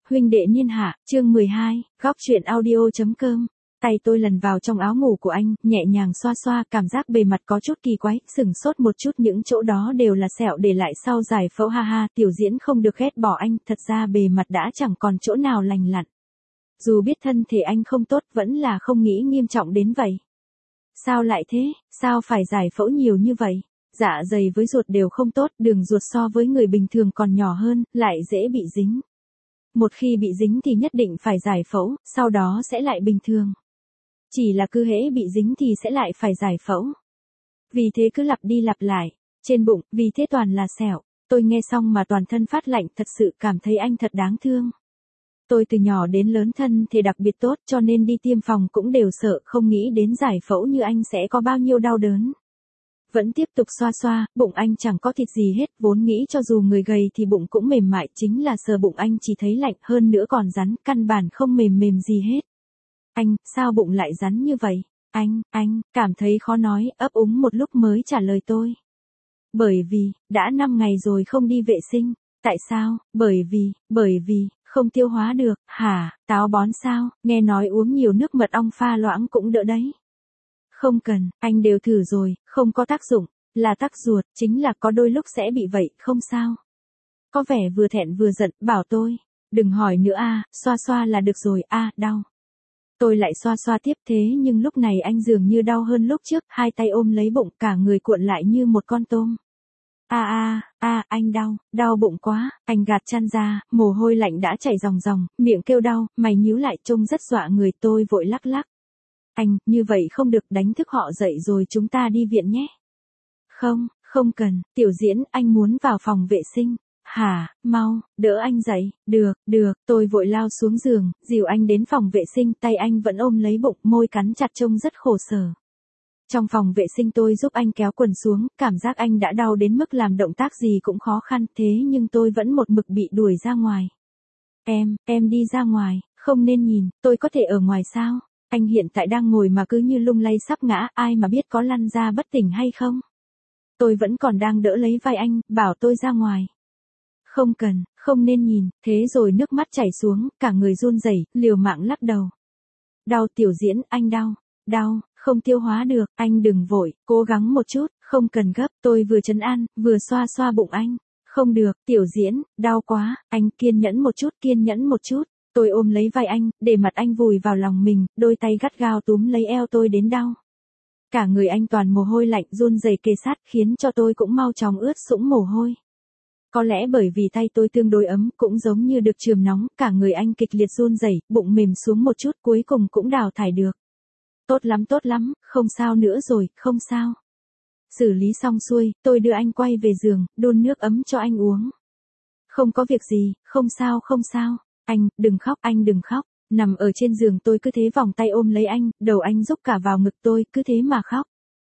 Huynh đệ niên hạ, chương 12, góc truyện audio.com. Tay tôi lần vào trong áo ngủ của anh, nhẹ nhàng xoa xoa, cảm giác bề mặt có chút kỳ quái, sửng sốt một chút, những chỗ đó đều là sẹo để lại sau giải phẫu, ha ha. Tiểu Diễn không được ghét bỏ anh, thật ra bề mặt đã chẳng còn chỗ nào lành lặn. Dù biết thân thể anh không tốt, vẫn là không nghĩ nghiêm trọng đến vậy. Sao lại thế, sao phải giải phẫu nhiều như vậy? Dạ dày với ruột đều không tốt, đường ruột so với người bình thường còn nhỏ hơn, lại dễ bị dính. Một khi bị dính thì nhất định phải giải phẫu, sau đó sẽ lại bình thường. Chỉ là cứ hễ bị dính thì sẽ lại phải giải phẫu. Vì thế cứ lặp đi lặp lại. Trên bụng, vì thế toàn là sẹo. Tôi nghe xong mà toàn thân phát lạnh, thật sự cảm thấy anh thật đáng thương. Tôi từ nhỏ đến lớn thân thể đặc biệt tốt, cho nên đi tiêm phòng cũng đều sợ, không nghĩ đến giải phẫu như anh sẽ có bao nhiêu đau đớn. Vẫn tiếp tục xoa xoa, bụng anh chẳng có thịt gì hết, vốn nghĩ cho dù người gầy thì bụng cũng mềm mại, chính là sờ bụng anh chỉ thấy lạnh, hơn nữa còn rắn, căn bản không mềm gì hết. Anh, sao bụng lại rắn như vậy? Anh, cảm thấy khó nói, ấp úng một lúc mới trả lời tôi. Bởi vì, đã 5 ngày rồi không đi vệ sinh. Tại sao? Bởi vì, không tiêu hóa được, hả, táo bón sao, nghe nói uống nhiều nước mật ong pha loãng cũng đỡ đấy. Không cần, anh đều thử rồi, không có tác dụng, là tắc ruột, chính là có đôi lúc sẽ bị vậy, không sao. Có vẻ vừa thẹn vừa giận, bảo tôi, đừng hỏi nữa xoa xoa là được rồi, đau. Tôi lại xoa xoa tiếp, thế nhưng lúc này anh dường như đau hơn lúc trước, hai tay ôm lấy bụng, cả người cuộn lại như một con tôm. Anh đau bụng quá, anh gạt chăn ra, mồ hôi lạnh đã chảy ròng ròng, miệng kêu đau, mày nhíu lại trông rất dọa người, tôi vội lắc lắc. Anh, như vậy không được, đánh thức họ dậy rồi chúng ta đi viện nhé. Không cần, Tiểu Diễn, anh muốn vào phòng vệ sinh. Hả, mau, đỡ anh dậy, được, tôi vội lao xuống giường, dìu anh đến phòng vệ sinh, tay anh vẫn ôm lấy bụng, môi cắn chặt trông rất khổ sở. Trong phòng vệ sinh tôi giúp anh kéo quần xuống, cảm giác anh đã đau đến mức làm động tác gì cũng khó khăn, thế nhưng tôi vẫn một mực bị đuổi ra ngoài. Em đi ra ngoài, không nên nhìn, tôi có thể ở ngoài sao? Anh hiện tại đang ngồi mà cứ như lung lay sắp ngã, ai mà biết có lăn ra bất tỉnh hay không? Tôi vẫn còn đang đỡ lấy vai anh, bảo tôi ra ngoài. Không cần, không nên nhìn, thế rồi nước mắt chảy xuống, cả người run rẩy, liều mạng lắc đầu. Đau Tiểu Diễn, anh đau, không tiêu hóa được, anh đừng vội, cố gắng một chút, không cần gấp, tôi vừa trấn an, vừa xoa xoa bụng anh. Không được, Tiểu Diễn, đau quá, anh kiên nhẫn một chút. Tôi ôm lấy vai anh, để mặt anh vùi vào lòng mình, đôi tay gắt gao túm lấy eo tôi đến đau. Cả người anh toàn mồ hôi lạnh, run rẩy kề sát, khiến cho tôi cũng mau chóng ướt sũng mồ hôi. Có lẽ bởi vì tay tôi tương đối ấm, cũng giống như được chườm nóng, cả người anh kịch liệt run rẩy, bụng mềm xuống một chút, cuối cùng cũng đào thải được. Tốt lắm, không sao nữa rồi, không sao. Xử lý xong xuôi, tôi đưa anh quay về giường, đun nước ấm cho anh uống. Không có việc gì, không sao. Anh, đừng khóc. Nằm ở trên giường tôi cứ thế vòng tay ôm lấy anh, đầu anh rúc cả vào ngực tôi, cứ thế mà khóc.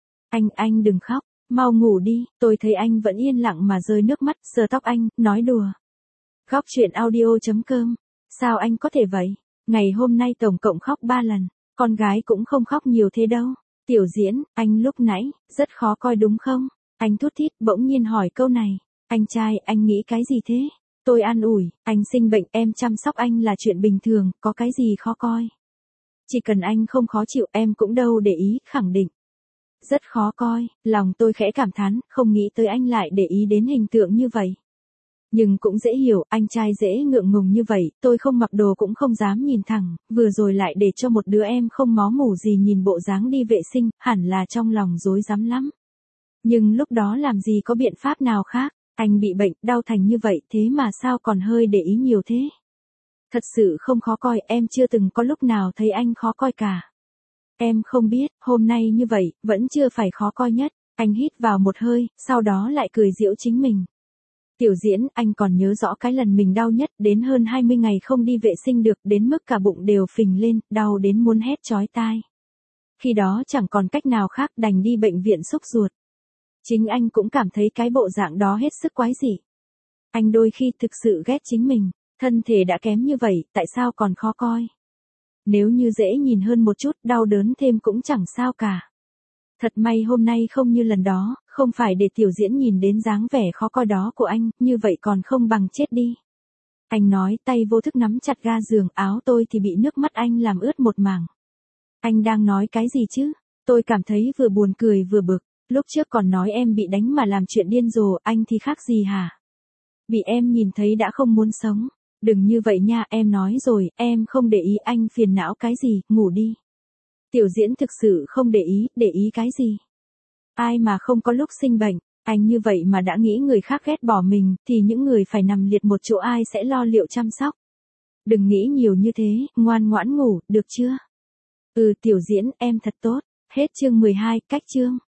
Anh đừng khóc, mau ngủ đi, tôi thấy anh vẫn yên lặng mà rơi nước mắt, sờ tóc anh, nói đùa. Góc truyện audio.com, sao anh có thể vậy? Ngày hôm nay tổng cộng khóc 3 lần, con gái cũng không khóc nhiều thế đâu. Tiểu Diễn, anh lúc nãy, rất khó coi đúng không? Anh thút thít bỗng nhiên hỏi câu này. Anh trai, anh nghĩ cái gì thế? Tôi an ủi, anh sinh bệnh, em chăm sóc anh là chuyện bình thường, có cái gì khó coi. Chỉ cần anh không khó chịu, em cũng đâu để ý, khẳng định. Rất khó coi, lòng tôi khẽ cảm thán, không nghĩ tới anh lại để ý đến hình tượng như vậy. Nhưng cũng dễ hiểu, anh trai dễ ngượng ngùng như vậy, tôi không mặc đồ cũng không dám nhìn thẳng, vừa rồi lại để cho một đứa em không máu mủ gì nhìn bộ dáng đi vệ sinh, hẳn là trong lòng rối rắm lắm. Nhưng lúc đó làm gì có biện pháp nào khác, anh bị bệnh, đau thành như vậy, thế mà sao còn hơi để ý nhiều thế? Thật sự không khó coi, em chưa từng có lúc nào thấy anh khó coi cả. Em không biết, hôm nay như vậy, vẫn chưa phải khó coi nhất. Anh hít vào một hơi, sau đó lại cười giễu chính mình. Tiểu Diễn, anh còn nhớ rõ cái lần mình đau nhất, đến hơn 20 ngày không đi vệ sinh được, đến mức cả bụng đều phình lên, đau đến muốn hét chói tai. Khi đó chẳng còn cách nào khác, đành đi bệnh viện xúc ruột. Chính anh cũng cảm thấy cái bộ dạng đó hết sức quái dị. Anh đôi khi thực sự ghét chính mình, thân thể đã kém như vậy, tại sao còn khó coi? Nếu như dễ nhìn hơn một chút, đau đớn thêm cũng chẳng sao cả. Thật may hôm nay không như lần đó, không phải để Tiểu Diễn nhìn đến dáng vẻ khó coi đó của anh, như vậy còn không bằng chết đi. Anh nói, tay vô thức nắm chặt ga giường, áo tôi thì bị nước mắt anh làm ướt một mảng. Anh đang nói cái gì chứ? Tôi cảm thấy vừa buồn cười vừa bực. Lúc trước còn nói em bị đánh mà làm chuyện điên rồ, anh thì khác gì hả? Bị em nhìn thấy đã không muốn sống. Đừng như vậy nha, em nói rồi, em không để ý, anh phiền não cái gì, ngủ đi. Tiểu Diễn thực sự không để ý cái gì? Ai mà không có lúc sinh bệnh, anh như vậy mà đã nghĩ người khác ghét bỏ mình, thì những người phải nằm liệt một chỗ ai sẽ lo liệu chăm sóc. Đừng nghĩ nhiều như thế, ngoan ngoãn ngủ, được chưa? Ừ Tiểu Diễn, em thật tốt. Hết chương 12, cách chương.